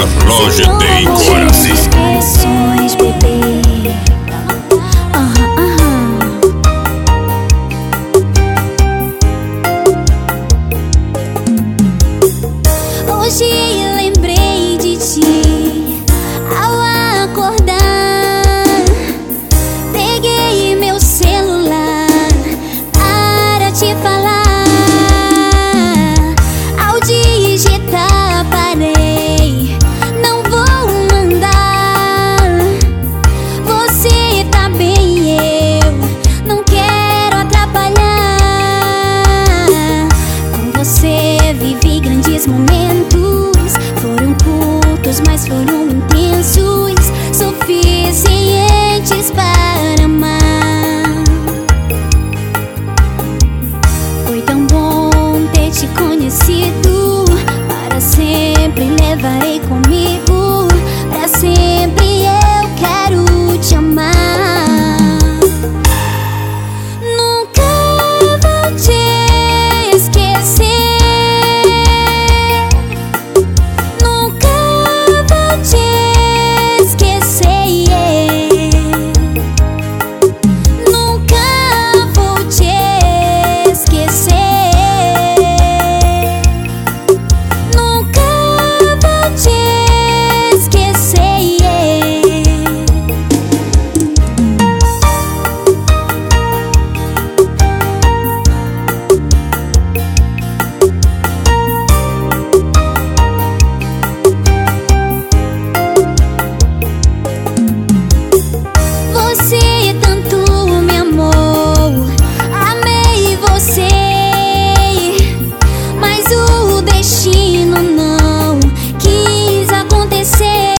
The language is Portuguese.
Logitech Coraci. Expressões, bebê. Hoje lembrei de ti ao acordar. Peguei meu celular para te falar. Ao digitar parei, não vou mandar. Você tá bem, eu não quero atrapalhar. Com você vivi grandes momentos. Foram curtos, mas foram intensos, suficientes para amar. Foi tão bom ter te conhecido. Para sempre levarei